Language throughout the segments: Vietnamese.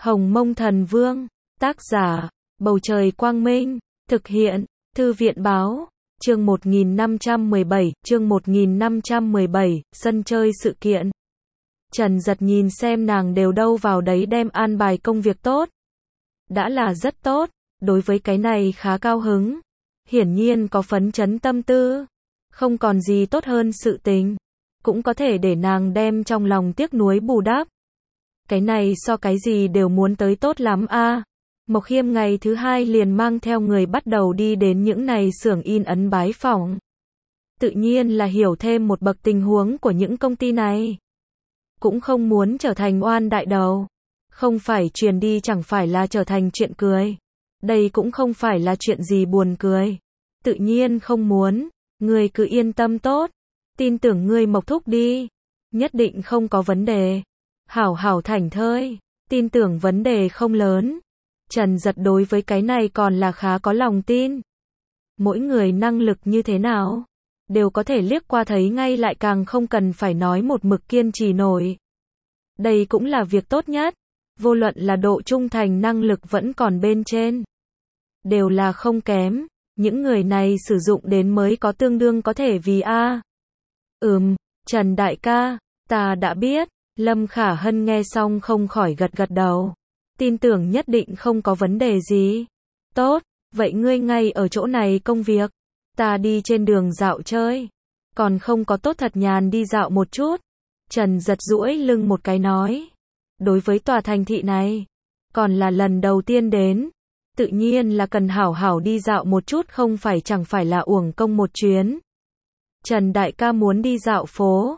Hồng Mông Thần Vương, tác giả, Bầu Trời Quang Minh, thực hiện, Thư viện Báo, chương 1517, sân chơi sự kiện. Trần Dật nhìn xem nàng đều đâu vào đấy đem an bài công việc tốt. Đã là rất tốt, đối với cái này khá cao hứng. Hiển nhiên có phấn chấn tâm tư. Không còn gì tốt hơn sự tình. Cũng có thể để nàng đem trong lòng tiếc nuối bù đắp. Cái này so cái gì đều muốn tới tốt lắm a. Mộc Khiêm ngày thứ hai liền mang theo người bắt đầu đi đến những này xưởng in ấn bái phỏng. Tự nhiên là hiểu thêm một bậc tình huống của những công ty này. Cũng không muốn trở thành oan đại đầu. Không phải truyền đi chẳng phải là trở thành chuyện cười. Đây cũng không phải là chuyện gì buồn cười. Tự nhiên không muốn, ngươi cứ yên tâm tốt. Tin tưởng ngươi Mộc thúc đi. Nhất định không có vấn đề. Hảo hảo thảnh thơi, tin tưởng vấn đề không lớn. Trần Dật đối với cái này còn là khá có lòng tin. Mỗi người năng lực như thế nào, đều có thể liếc qua thấy ngay, lại càng không cần phải nói một mực kiên trì nổi. Đây cũng là việc tốt nhất, vô luận là độ trung thành năng lực vẫn còn bên trên. Đều là không kém, những người này sử dụng đến mới có tương đương có thể vì a. Trần đại ca, ta đã biết. Lâm Khả Hân nghe xong không khỏi gật gật đầu. Tin tưởng nhất định không có vấn đề gì. Tốt, vậy ngươi ngay ở chỗ này công việc. Ta đi trên đường dạo chơi. Còn không có tốt thật nhàn đi dạo một chút. Trần Dật duỗi lưng một cái nói. Đối với tòa thành thị này, còn là lần đầu tiên đến. Tự nhiên là cần hảo hảo đi dạo một chút, không phải chẳng phải là uổng công một chuyến. Trần đại ca muốn đi dạo phố.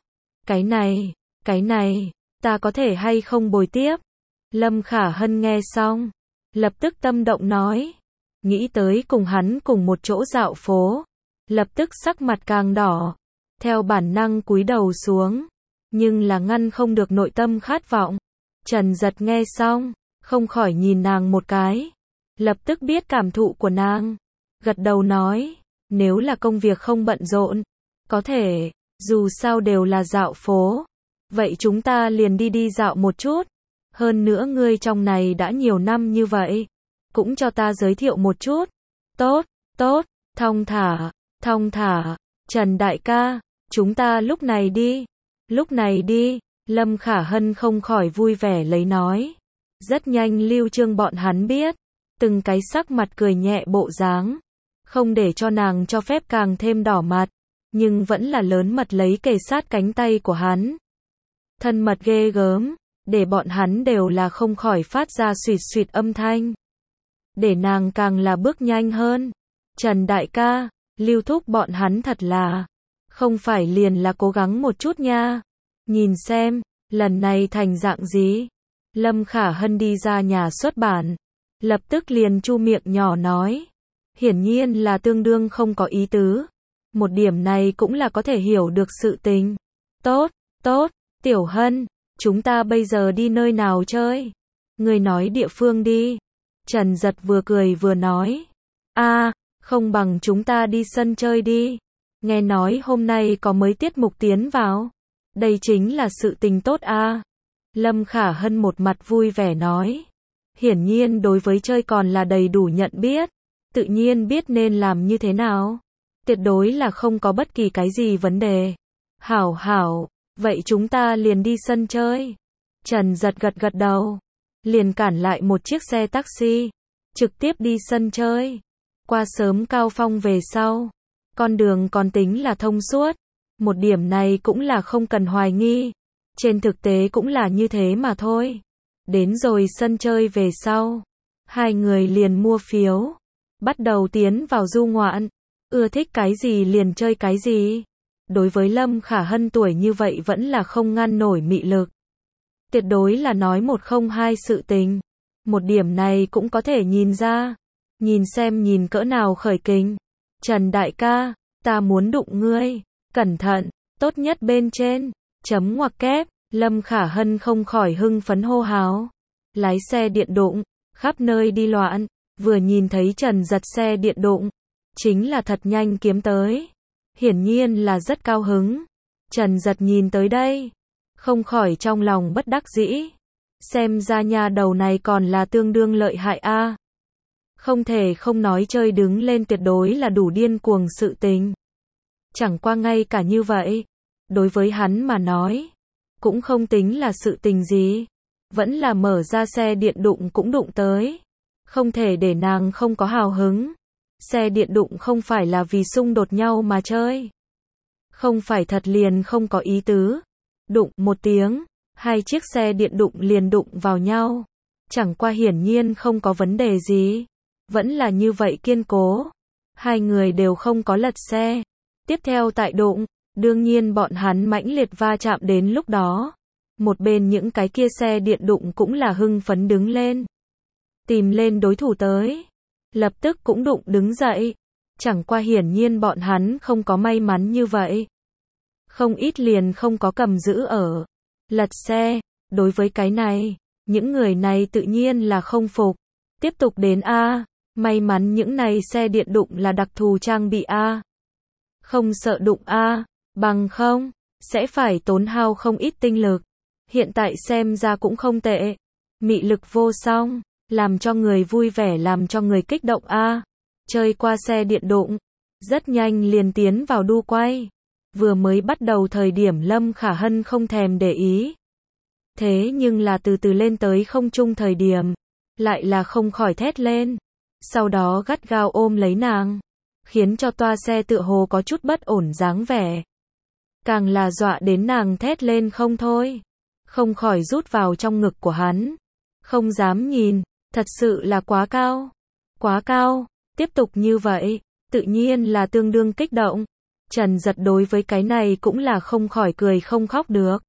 Cái này, ta có thể hay không bồi tiếp? Lâm Khả Hân nghe xong, lập tức tâm động nói. Nghĩ tới cùng hắn cùng một chỗ dạo phố. Lập tức sắc mặt càng đỏ. Theo bản năng cúi đầu xuống. Nhưng là ngăn không được nội tâm khát vọng. Trần Dật nghe xong, không khỏi nhìn nàng một cái. Lập tức biết cảm thụ của nàng. Gật đầu nói, nếu là công việc không bận rộn, có thể, dù sao đều là dạo phố. Vậy chúng ta liền đi dạo một chút. Hơn nữa ngươi trong này đã nhiều năm như vậy. Cũng cho ta giới thiệu một chút. Tốt, thong thả. Trần đại ca, chúng ta lúc này đi. Lâm Khả Hân không khỏi vui vẻ lấy nói. Rất nhanh Lưu Trương bọn hắn biết. Từng cái sắc mặt cười nhẹ bộ dáng. Không để cho nàng cho phép càng thêm đỏ mặt. Nhưng vẫn là lớn mật lấy kề sát cánh tay của hắn. Thân mật ghê gớm, để bọn hắn đều là không khỏi phát ra xuyệt xuyệt âm thanh. Để nàng càng là bước nhanh hơn. Trần đại ca, Lưu thúc bọn hắn thật là, không phải liền là cố gắng một chút nha. Nhìn xem, lần này thành dạng gì. Lâm Khả Hân đi ra nhà xuất bản. Lập tức liền chu miệng nhỏ nói. Hiển nhiên là tương đương không có ý tứ. Một điểm này cũng là có thể hiểu được sự tình. Tốt, Tiểu Hân, chúng ta bây giờ đi nơi nào chơi? Ngươi nói địa phương đi. Trần Dật vừa cười vừa nói. Không bằng chúng ta đi sân chơi đi. Nghe nói hôm nay có mới tiết mục tiến vào. Đây chính là sự tình tốt a. Lâm Khả Hân một mặt vui vẻ nói. Hiển nhiên đối với chơi còn là đầy đủ nhận biết. Tự nhiên biết nên làm như thế nào. Tuyệt đối là không có bất kỳ cái gì vấn đề. Hảo. Vậy chúng ta liền đi sân chơi. Trần Dật gật đầu. Liền cản lại một chiếc xe taxi. Trực tiếp đi sân chơi. Qua sớm Cao Phong về sau. Con đường còn tính là thông suốt. Một điểm này cũng là không cần hoài nghi. Trên thực tế cũng là như thế mà thôi. Đến rồi sân chơi về sau. Hai người liền mua phiếu. Bắt đầu tiến vào du ngoạn. Ưa thích cái gì liền chơi cái gì. Đối với Lâm Khả Hân tuổi như vậy vẫn là không ngăn nổi mị lực. Tuyệt đối là nói một không hai sự tình. Một điểm này cũng có thể nhìn ra. Nhìn xem nhìn cỡ nào khởi kình. Trần đại ca, ta muốn đụng ngươi. Cẩn thận, tốt nhất bên trên. Chấm ngoặc kép. Lâm Khả Hân không khỏi hưng phấn hô hào. Lái xe điện đụng, khắp nơi đi loạn. Vừa nhìn thấy Trần Dật xe điện đụng. Chính là thật nhanh kiếm tới. Hiển nhiên là rất cao hứng. Trần Dật nhìn tới đây. Không khỏi trong lòng bất đắc dĩ. Xem ra nha đầu này còn là tương đương lợi hại a. Không thể không nói chơi đứng lên tuyệt đối là đủ điên cuồng sự tình. Chẳng qua ngay cả như vậy, đối với hắn mà nói, cũng không tính là sự tình gì. Vẫn là mở ra xe điện đụng cũng đụng tới. Không thể để nàng không có hào hứng. Xe điện đụng không phải là vì xung đột nhau mà chơi. Không phải thật liền không có ý tứ. Đụng một tiếng, hai chiếc xe điện đụng liền đụng vào nhau. Chẳng qua hiển nhiên không có vấn đề gì. Vẫn là như vậy kiên cố. Hai người đều không có lật xe. Tiếp theo tại đụng, đương nhiên bọn hắn mãnh liệt va chạm đến lúc đó. Một bên những cái kia xe điện đụng cũng là hưng phấn đứng lên. Tìm lên đối thủ tới. Lập tức cũng đụng đứng dậy. Chẳng qua hiển nhiên bọn hắn không có may mắn như vậy. Không ít liền không có cầm giữ ở. Lật xe. Đối với cái này, những người này tự nhiên là không phục. Tiếp tục đến A. May mắn những này xe điện đụng là đặc thù trang bị A. Không sợ đụng A. Bằng không, sẽ phải tốn hao không ít tinh lực. Hiện tại xem ra cũng không tệ. Mị lực vô song, làm cho người vui vẻ, làm cho người kích động a. Chơi qua xe điện đụng, rất nhanh liền tiến vào đu quay. Vừa mới bắt đầu thời điểm Lâm Khả Hân không thèm để ý. Thế nhưng là từ từ lên tới không trung thời điểm, lại là không khỏi thét lên. Sau đó gắt gao ôm lấy nàng, khiến cho toa xe tựa hồ có chút bất ổn dáng vẻ. Càng là dọa đến nàng thét lên không thôi. Không khỏi rút vào trong ngực của hắn. Không dám nhìn, thật sự là quá cao. Quá cao, tiếp tục như vậy, tự nhiên là tương đương kích động. Trần Giật đối với cái này cũng là không khỏi cười không khóc được.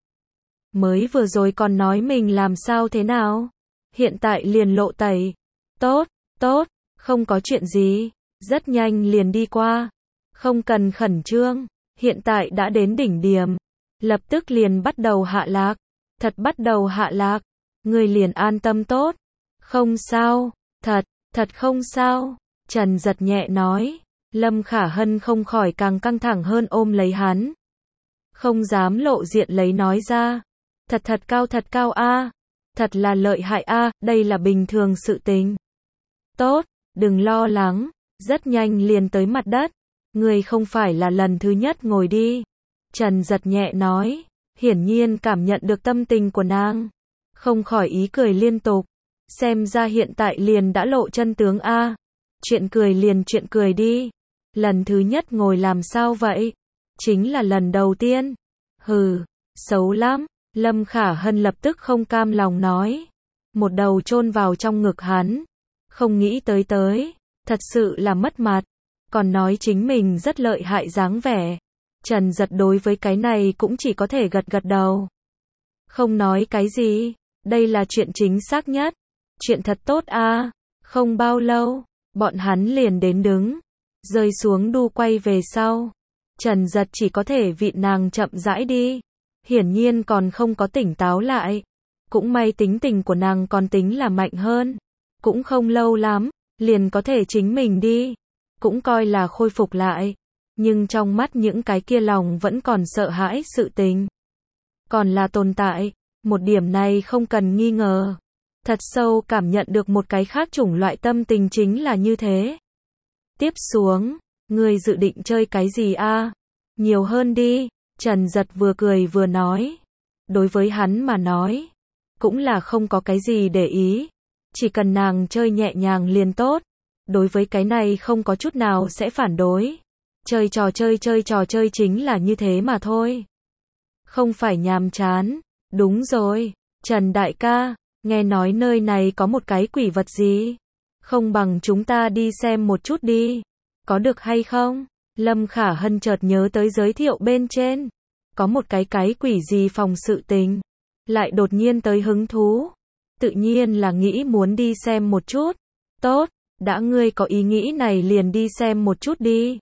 Mới vừa rồi còn nói mình làm sao thế nào. Hiện tại liền lộ tẩy. Tốt, tốt, không có chuyện gì. Rất nhanh liền đi qua. Không cần khẩn trương. Hiện tại đã đến đỉnh điểm. Lập tức liền bắt đầu hạ lạc. Thật bắt đầu hạ lạc. Người liền an tâm tốt. Không sao. Thật không sao. Trần Giật nhẹ nói. Lâm Khả Hân không khỏi càng căng thẳng hơn ôm lấy hắn. Không dám lộ diện lấy nói ra. Thật cao a. Thật là lợi hại a, đây là bình thường sự tình. Tốt, đừng lo lắng. Rất nhanh liền tới mặt đất. Người không phải là lần thứ nhất ngồi đi. Trần Giật nhẹ nói. Hiển nhiên cảm nhận được tâm tình của nàng. Không khỏi ý cười liên tục. Xem ra hiện tại liền đã lộ chân tướng a. Chuyện cười liền chuyện cười đi. Lần thứ nhất ngồi làm sao vậy? Chính là lần đầu tiên. Hừ, xấu lắm. Lâm Khả Hân lập tức không cam lòng nói. Một đầu chôn vào trong ngực hắn. Không nghĩ tới. Thật sự là mất mặt. Còn nói chính mình rất lợi hại dáng vẻ. Trần Giật đối với cái này cũng chỉ có thể gật đầu. Không nói cái gì. Đây là chuyện chính xác nhất. Chuyện thật tốt a. Không bao lâu, bọn hắn liền đến đứng. Rơi xuống đu quay về sau. Trần Giật chỉ có thể vịn nàng chậm rãi đi. Hiển nhiên còn không có tỉnh táo lại. Cũng may tính tình của nàng còn tính là mạnh hơn. Cũng không lâu lắm, liền có thể chính mình đi. Cũng coi là khôi phục lại. Nhưng trong mắt những cái kia lòng vẫn còn sợ hãi sự tình. Còn là tồn tại. Một điểm này không cần nghi ngờ. Thật sâu cảm nhận được một cái khác chủng loại tâm tình chính là như thế. Tiếp xuống, ngươi dự định chơi cái gì a? Nhiều hơn đi. Trần Giật vừa cười vừa nói. Đối với hắn mà nói, cũng là không có cái gì để ý. Chỉ cần nàng chơi nhẹ nhàng liền tốt. Đối với cái này không có chút nào sẽ phản đối. Chơi trò chơi chính là như thế mà thôi. Không phải nhàm chán. Đúng rồi, Trần đại ca, nghe nói nơi này có một cái quỷ vật gì? Không bằng chúng ta đi xem một chút đi. Có được hay không? Lâm Khả Hân chợt nhớ tới giới thiệu bên trên. Có một cái quỷ gì phòng sự tình. Lại đột nhiên tới hứng thú. Tự nhiên là nghĩ muốn đi xem một chút. Tốt, đã ngươi có ý nghĩ này liền đi xem một chút đi.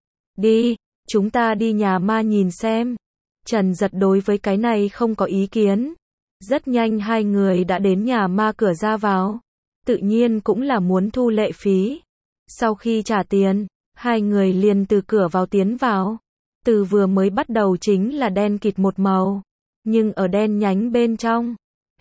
Đi, chúng ta đi nhà ma nhìn xem. Trần Giật đối với cái này không có ý kiến. Rất nhanh hai người đã đến nhà ma cửa ra vào. Tự nhiên cũng là muốn thu lệ phí. Sau khi trả tiền, hai người liền từ cửa vào tiến vào. Từ vừa mới bắt đầu chính là đen kịt một màu. Nhưng ở đen nhánh bên trong,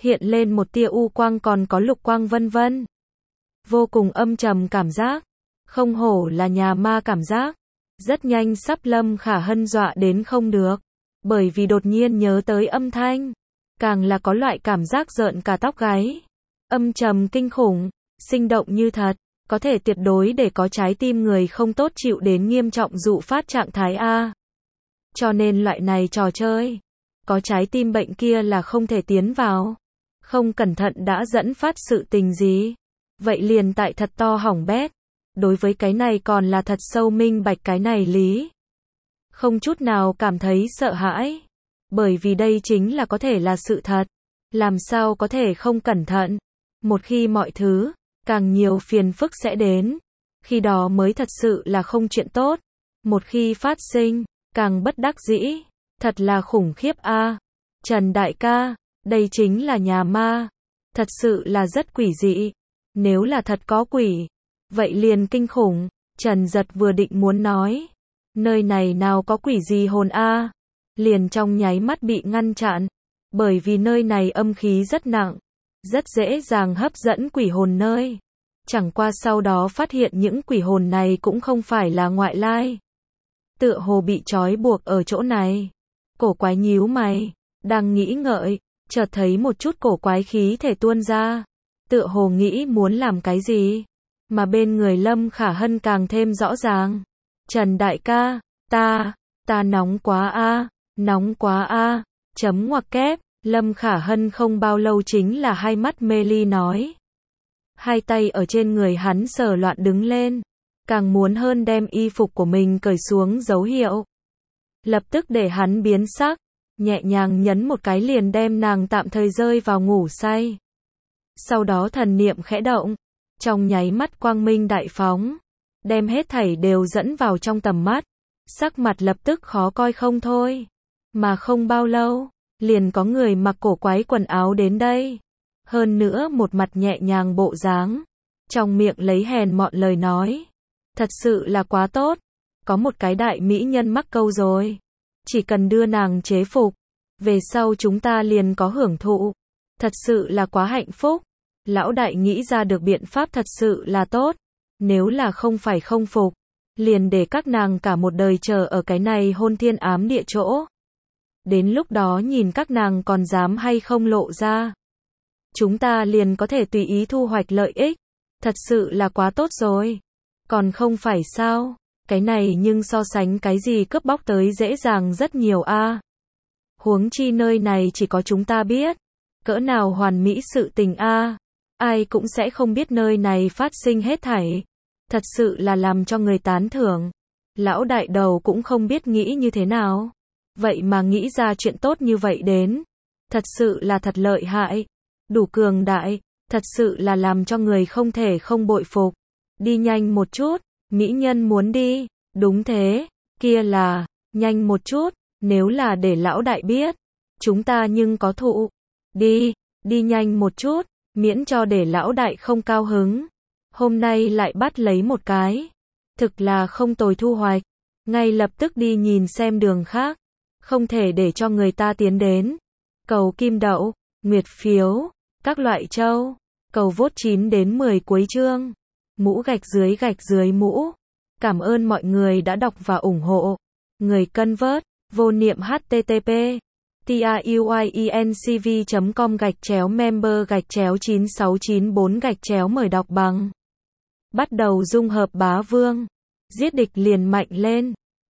hiện lên một tia u quang còn có lục quang vân vân. Vô cùng âm trầm cảm giác, không hổ là nhà ma cảm giác. Rất nhanh sắp Lâm Khả Hân dọa đến không được, bởi vì đột nhiên nhớ tới âm thanh, càng là có loại cảm giác rợn cả tóc gáy. Âm trầm kinh khủng, sinh động như thật, có thể tuyệt đối để có trái tim người không tốt chịu đến nghiêm trọng dụ phát trạng thái A. Cho nên loại này trò chơi, có trái tim bệnh kia là không thể tiến vào. Không cẩn thận đã dẫn phát sự tình gì, vậy liền tại thật to hỏng bét. Đối với cái này còn là thật sâu minh bạch cái này lý. Không chút nào cảm thấy sợ hãi, bởi vì đây chính là có thể là sự thật. Làm sao có thể không cẩn thận? Một khi mọi thứ, càng nhiều phiền phức sẽ đến, khi đó mới thật sự là không chuyện tốt. Một khi phát sinh, càng bất đắc dĩ, thật là khủng khiếp a. Trần đại ca, đây chính là nhà ma, thật sự là rất quỷ dị. Nếu là thật có quỷ, vậy liền kinh khủng. Trần Giật vừa định muốn nói, nơi này nào có quỷ gì hồn a, liền trong nháy mắt bị ngăn chặn, bởi vì nơi này âm khí rất nặng, rất dễ dàng hấp dẫn quỷ hồn nơi. Chẳng qua sau đó phát hiện những quỷ hồn này cũng không phải là ngoại lai, tựa hồ bị trói buộc ở chỗ này. Cổ quái nhíu mày, đang nghĩ ngợi, chợt thấy một chút cổ quái khí thể tuôn ra, tựa hồ nghĩ muốn làm cái gì, mà bên người Lâm Khả Hân càng thêm rõ ràng. Trần đại ca, ta nóng quá a, nóng quá a. Chấm ngoặc kép, Lâm Khả Hân không bao lâu chính là hai mắt mê ly nói. Hai tay ở trên người hắn sờ loạn đứng lên, càng muốn hơn đem y phục của mình cởi xuống dấu hiệu. Lập tức để hắn biến sắc, nhẹ nhàng nhấn một cái liền đem nàng tạm thời rơi vào ngủ say. Sau đó thần niệm khẽ động, trong nháy mắt quang minh đại phóng, đem hết thảy đều dẫn vào trong tầm mắt. Sắc mặt lập tức khó coi không thôi, mà không bao lâu, liền có người mặc cổ quái quần áo đến đây. Hơn nữa một mặt nhẹ nhàng bộ dáng, trong miệng lấy hèn mọn lời nói. Thật sự là quá tốt, có một cái đại mỹ nhân mắc câu rồi. Chỉ cần đưa nàng chế phục, về sau chúng ta liền có hưởng thụ. Thật sự là quá hạnh phúc. Lão đại nghĩ ra được biện pháp thật sự là tốt. Nếu là không phải không phục, liền để các nàng cả một đời chờ ở cái này hôn thiên ám địa chỗ. Đến lúc đó nhìn các nàng còn dám hay không lộ ra. Chúng ta liền có thể tùy ý thu hoạch lợi ích. Thật sự là quá tốt rồi. Còn không phải sao? Cái này nhưng so sánh cái gì cướp bóc tới dễ dàng rất nhiều a. Huống chi nơi này chỉ có chúng ta biết. Cỡ nào hoàn mỹ sự tình a. Ai cũng sẽ không biết nơi này phát sinh hết thảy. Thật sự là làm cho người tán thưởng. Lão đại đầu cũng không biết nghĩ như thế nào. Vậy mà nghĩ ra chuyện tốt như vậy đến. Thật sự là thật lợi hại. Đủ cường đại. Thật sự là làm cho người không thể không bội phục. Đi nhanh một chút. Mỹ nhân muốn đi. Đúng thế. Kia là. Nhanh một chút. Nếu là để lão đại biết. Chúng ta nhưng có thụ. Đi nhanh một chút. Miễn cho để lão đại không cao hứng. Hôm nay lại bắt lấy một cái. Thực là không tồi thu hoạch. Ngay lập tức đi nhìn xem đường khác. Không thể để cho người ta tiến đến. Cầu kim đậu, nguyệt phiếu, các loại châu. Cầu vote 9 đến 10 cuối chương. Mũ gạch dưới mũ. Cảm ơn mọi người đã đọc và ủng hộ. Người cân vớt, vô niệm http. tiuyinc.com/member/9694 mời đọc bằng. Bắt đầu dung hợp bá vương. Giết địch liền mạnh lên.